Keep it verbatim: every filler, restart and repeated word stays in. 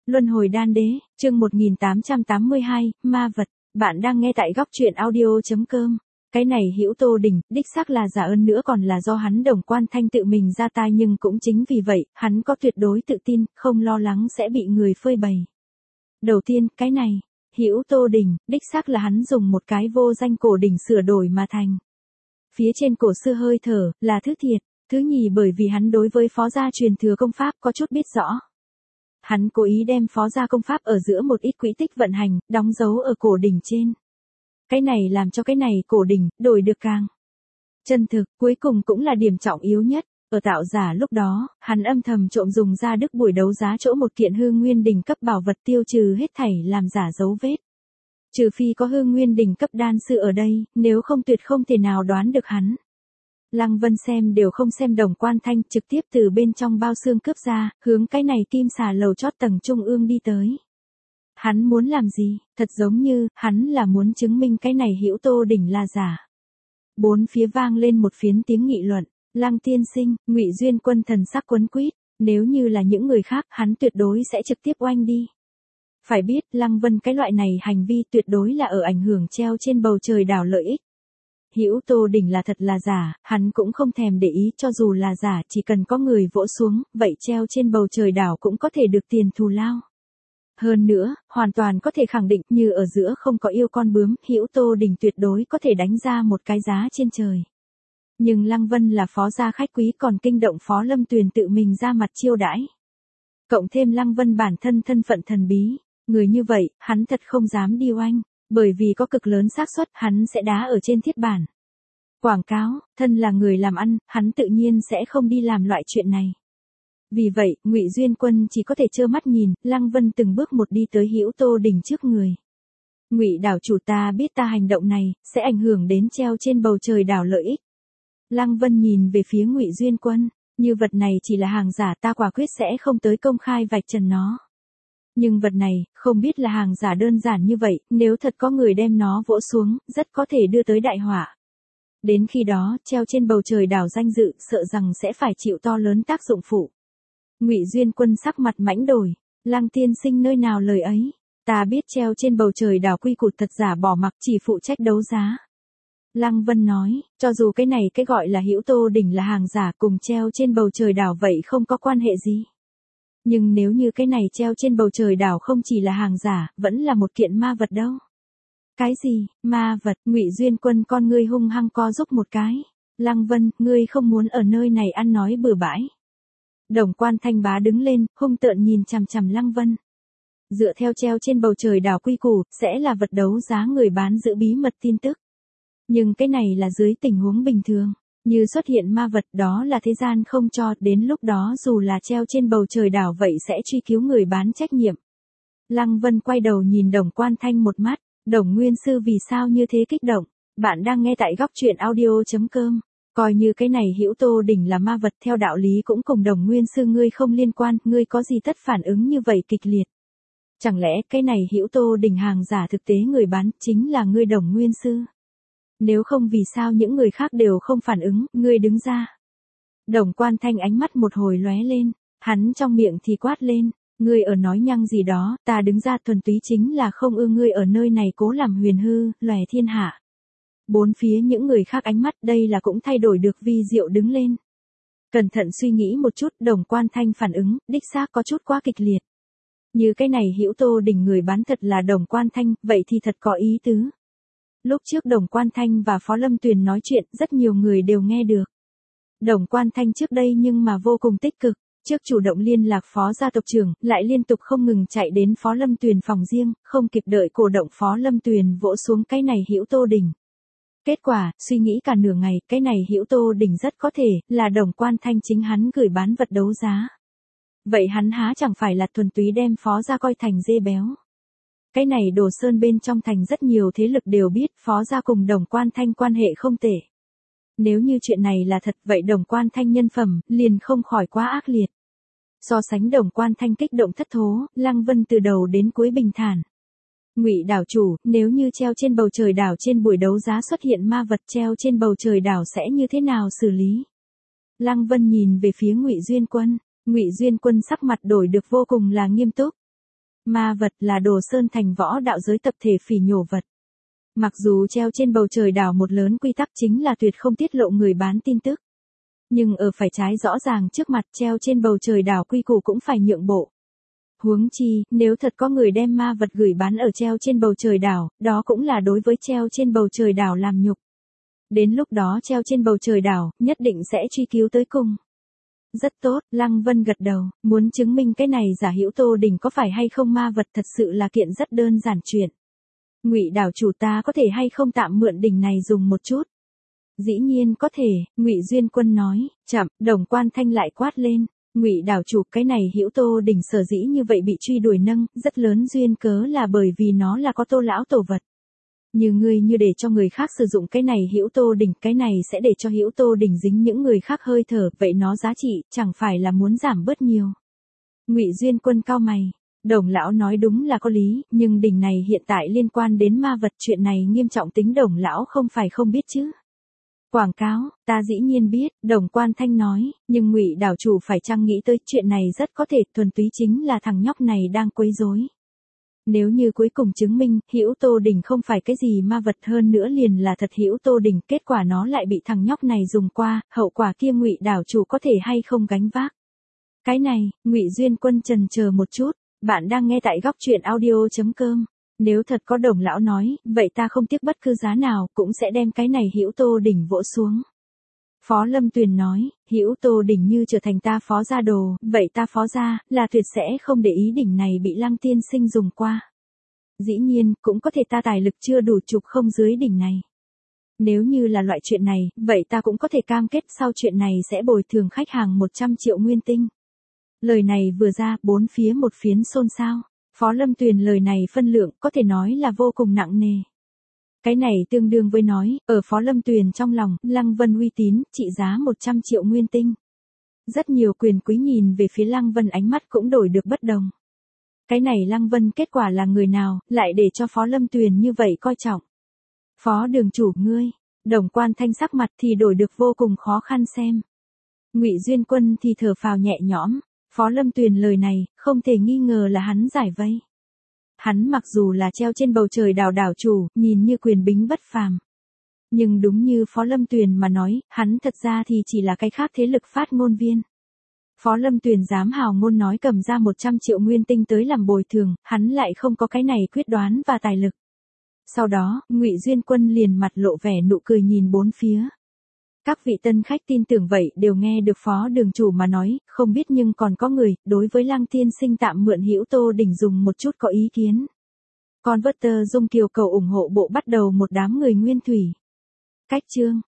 Luân hồi đan đế, chương một nghìn tám trăm tám mươi hai, ma vật. Bạn đang nghe tại góc truyện audio chấm com. Cái này Hữu Tô Đình, đích xác là giả ơn nữa còn là do hắn Đồng Quan Thanh tự mình ra tay, nhưng cũng chính vì vậy, hắn có tuyệt đối tự tin, không lo lắng sẽ bị người phơi bày. Đầu tiên, cái này, Hữu Tô Đình, đích xác là hắn dùng một cái vô danh cổ đỉnh sửa đổi mà thành. Phía trên cổ xưa hơi thở, là thứ thiệt. Thứ nhì, bởi vì hắn đối với phó gia truyền thừa công pháp có chút biết rõ. Hắn cố ý đem phó gia công pháp ở giữa một ít quỹ tích vận hành, đóng dấu ở cổ đỉnh trên. Cái này làm cho cái này cổ đỉnh, đổi được càng chân thực, cuối cùng cũng là điểm trọng yếu nhất. Ở tạo giả lúc đó, hắn âm thầm trộm dùng ra đức buổi đấu giá chỗ một kiện hư nguyên đỉnh cấp bảo vật tiêu trừ hết thảy làm giả dấu vết. Trừ phi có hư nguyên đỉnh cấp đan sư ở đây, nếu không tuyệt không thể nào đoán được hắn. Lăng Vân xem đều không xem Đồng Quan Thanh, trực tiếp từ bên trong bao xương cướp ra, hướng cái này kim xà lầu chót tầng trung ương đi tới. Hắn muốn làm gì? Thật giống như, hắn là muốn chứng minh cái này Hữu Tô Đỉnh là giả. Bốn phía vang lên một phiến tiếng nghị luận. Lăng tiên sinh, Ngụy Duyên Quân thần sắc quấn quýt, nếu như là những người khác, hắn tuyệt đối sẽ trực tiếp oanh đi. Phải biết, Lăng Vân cái loại này hành vi tuyệt đối là ở ảnh hưởng treo trên bầu trời đảo lợi ích. Hữu Tô Đỉnh là thật là giả, hắn cũng không thèm để ý, cho dù là giả, chỉ cần có người vỗ xuống, vậy treo trên bầu trời đảo cũng có thể được tiền thù lao. Hơn nữa, hoàn toàn có thể khẳng định, như ở giữa không có yêu con bướm, Hữu Tô Đỉnh tuyệt đối có thể đánh ra một cái giá trên trời. Nhưng Lăng Vân là phó gia khách quý, còn kinh động Phó Lâm Tuyền tự mình ra mặt chiêu đãi. Cộng thêm Lăng Vân bản thân thân phận thần bí, người như vậy, hắn thật không dám đi oanh. Bởi vì có cực lớn xác suất hắn sẽ đá ở trên thiết bản. Quảng cáo, thân là người làm ăn, hắn tự nhiên sẽ không đi làm loại chuyện này. Vì vậy, Ngụy Duyên Quân chỉ có thể trơ mắt nhìn, Lăng Vân từng bước một đi tới Hữu Tô Đỉnh trước người. Ngụy đảo chủ, ta biết ta hành động này, sẽ ảnh hưởng đến treo trên bầu trời đảo lợi ích. Lăng Vân nhìn về phía Ngụy Duyên Quân, như vật này chỉ là hàng giả, ta quả quyết sẽ không tới công khai vạch trần nó. Nhưng vật này, không biết là hàng giả đơn giản như vậy, nếu thật có người đem nó vỗ xuống, rất có thể đưa tới đại họa. Đến khi đó, treo trên bầu trời đảo danh dự, sợ rằng sẽ phải chịu to lớn tác dụng phụ. Ngụy Duyên Quân sắc mặt mãnh đổi, Lăng tiên sinh nơi nào lời ấy, ta biết treo trên bầu trời đảo quy củ thật giả bỏ mặc, chỉ phụ trách đấu giá. Lăng Vân nói, cho dù cái này cái gọi là Hữu Tô Đỉnh là hàng giả, cùng treo trên bầu trời đảo vậy không có quan hệ gì. Nhưng nếu như cái này treo trên bầu trời đảo không chỉ là hàng giả, vẫn là một kiện ma vật đâu. Cái gì, ma vật? Ngụy Duyên Quân con ngươi hung hăng co giúp một cái. Lăng Vân, ngươi không muốn ở nơi này ăn nói bừa bãi. Đồng Quan Thanh bá đứng lên, hung tợn nhìn chằm chằm Lăng Vân. Dựa theo treo trên bầu trời đảo quy củ, sẽ là vật đấu giá người bán giữ bí mật tin tức. Nhưng cái này là dưới tình huống bình thường. Như xuất hiện ma vật, đó là thế gian không cho, đến lúc đó dù là treo trên bầu trời đảo vậy sẽ truy cứu người bán trách nhiệm. Lăng Vân quay đầu nhìn Đồng Quan Thanh một mắt, Đồng Nguyên Sư vì sao như thế kích động, bạn đang nghe tại góc truyện audio chấm com, coi như cái này Hữu Tô Đỉnh là ma vật theo đạo lý cũng cùng Đồng Nguyên Sư ngươi không liên quan, ngươi có gì tất phản ứng như vậy kịch liệt. Chẳng lẽ cái này Hữu Tô Đỉnh hàng giả thực tế người bán chính là ngươi Đồng Nguyên Sư? Nếu không vì sao những người khác đều không phản ứng, ngươi đứng ra. Đồng Quan Thanh ánh mắt một hồi lóe lên, hắn trong miệng thì quát lên, ngươi ở nói nhăng gì đó, ta đứng ra thuần túy chính là không ưa ngươi ở nơi này cố làm huyền hư, lòe thiên hạ. Bốn phía những người khác ánh mắt đây là cũng thay đổi được vi diệu đứng lên. Cẩn thận suy nghĩ một chút, Đồng Quan Thanh phản ứng, đích xác có chút quá kịch liệt. Như cái này Hữu Tô Đỉnh người bán thật là Đồng Quan Thanh, vậy thì thật có ý tứ. Lúc trước Đồng Quan Thanh và Phó Lâm Tuyền nói chuyện, rất nhiều người đều nghe được. Đồng Quan Thanh trước đây nhưng mà vô cùng tích cực, trước chủ động liên lạc Phó gia tộc trưởng, lại liên tục không ngừng chạy đến Phó Lâm Tuyền phòng riêng, không kịp đợi cổ động Phó Lâm Tuyền vỗ xuống cái này Hữu Tô Đỉnh. Kết quả, suy nghĩ cả nửa ngày, cái này Hữu Tô Đỉnh rất có thể là Đồng Quan Thanh chính hắn gửi bán vật đấu giá. Vậy hắn há chẳng phải là thuần túy đem Phó gia coi thành dê béo. Cái này Đồ Sơn bên trong thành rất nhiều thế lực đều biết Phó gia cùng Đồng Quan Thanh quan hệ không tệ. Nếu như chuyện này là thật vậy Đồng Quan Thanh nhân phẩm liền không khỏi quá ác liệt. So sánh Đồng Quan Thanh kích động thất thố, Lăng Vân từ đầu đến cuối bình thản. Ngụy đảo chủ, nếu như treo trên bầu trời đảo trên buổi đấu giá xuất hiện ma vật treo trên bầu trời đảo sẽ như thế nào xử lý? Lăng Vân nhìn về phía Ngụy Duyên Quân, Ngụy Duyên Quân sắc mặt đổi được vô cùng là nghiêm túc. Ma vật là đồ sơn thành võ đạo giới tập thể phỉ nhổ vật. Mặc dù treo trên bầu trời đảo một lớn quy tắc chính là tuyệt không tiết lộ người bán tin tức. Nhưng ở phải trái rõ ràng trước mặt treo trên bầu trời đảo quy củ cũng phải nhượng bộ. Huống chi, nếu thật có người đem ma vật gửi bán ở treo trên bầu trời đảo, đó cũng là đối với treo trên bầu trời đảo làm nhục. Đến lúc đó treo trên bầu trời đảo, nhất định sẽ truy cứu tới cùng. Rất tốt, Lăng Vân gật đầu, muốn chứng minh cái này giả hữu Tô Đình có phải hay không ma vật thật sự là kiện rất đơn giản chuyện. Ngụy đảo chủ ta có thể hay không tạm mượn đỉnh này dùng một chút? Dĩ nhiên có thể, Ngụy Duyên Quân nói. Chậm, Đồng Quan Thanh lại quát lên. Ngụy đảo chủ, cái này hữu Tô Đình sở dĩ như vậy bị truy đuổi nâng, rất lớn duyên cớ là bởi vì nó là có Tô lão tổ vật. Như ngươi như để cho người khác sử dụng cái này hữu Tô Đình, cái này sẽ để cho hữu Tô Đình dính những người khác hơi thở, vậy nó giá trị chẳng phải là muốn giảm bớt nhiều. Ngụy Duyên Quân cau mày. Đồng lão nói đúng là có lý, nhưng đỉnh này hiện tại liên quan đến ma vật, chuyện này nghiêm trọng tính Đồng lão không phải không biết chứ. Quảng cáo, ta dĩ nhiên biết, Đồng Quan Thanh nói, nhưng Ngụy đảo chủ phải chăng nghĩ tới chuyện này rất có thể thuần túy chính là thằng nhóc này đang quấy rối. Nếu như cuối cùng chứng minh, hữu Tô Đình không phải cái gì ma vật, hơn nữa liền là thật hữu Tô Đình, kết quả nó lại bị thằng nhóc này dùng qua, hậu quả kia Ngụy đảo chủ có thể hay không gánh vác. Cái này, Ngụy Duyên Quân chần chờ một chút, bạn đang nghe tại góc truyện audio chấm com. Nếu thật có Đồng lão nói, vậy ta không tiếc bất cứ giá nào, cũng sẽ đem cái này hữu Tô Đình vỗ xuống. Phó Lâm Tuyền nói, hữu Tô Đình như trở thành ta phó gia đồ, vậy ta phó gia, là tuyệt sẽ không để ý đỉnh này bị Lăng tiên sinh dùng qua. Dĩ nhiên, cũng có thể ta tài lực chưa đủ chụp không dưới đỉnh này. Nếu như là loại chuyện này, vậy ta cũng có thể cam kết sau chuyện này sẽ bồi thường khách hàng một trăm triệu nguyên tinh. Lời này vừa ra, bốn phía một phiến xôn xao. Phó Lâm Tuyền lời này phân lượng có thể nói là vô cùng nặng nề. Cái này tương đương với nói, ở Phó Lâm Tuyền trong lòng, Lăng Vân uy tín, trị giá một trăm triệu nguyên tinh. Rất nhiều quyền quý nhìn về phía Lăng Vân ánh mắt cũng đổi được bất đồng. Cái này Lăng Vân kết quả là người nào, lại để cho Phó Lâm Tuyền như vậy coi trọng. Phó đường chủ ngươi, Đồng Quan Thanh sắc mặt thì đổi được vô cùng khó khăn xem. Ngụy Duyên Quân thì thở phào nhẹ nhõm. Phó Lâm Tuyền lời này, không thể nghi ngờ là hắn giải vây. Hắn mặc dù là treo trên bầu trời đảo đảo chủ, nhìn như quyền bính bất phàm. Nhưng đúng như Phó Lâm Tuyền mà nói, hắn thật ra thì chỉ là cái khác thế lực phát ngôn viên. Phó Lâm Tuyền dám hào ngôn nói cầm ra một trăm triệu nguyên tinh tới làm bồi thường, hắn lại không có cái này quyết đoán và tài lực. Sau đó, Ngụy Duyên Quân liền mặt lộ vẻ nụ cười nhìn bốn phía. Các vị tân khách tin tưởng vậy đều nghe được Phó đường chủ mà nói, không biết nhưng còn có người, đối với Lăng tiên sinh tạm mượn hữu Tô Đình dùng một chút có ý kiến. Converter Dung Kiều cầu ủng hộ bộ bắt đầu một đám người nguyên thủy. Cách chương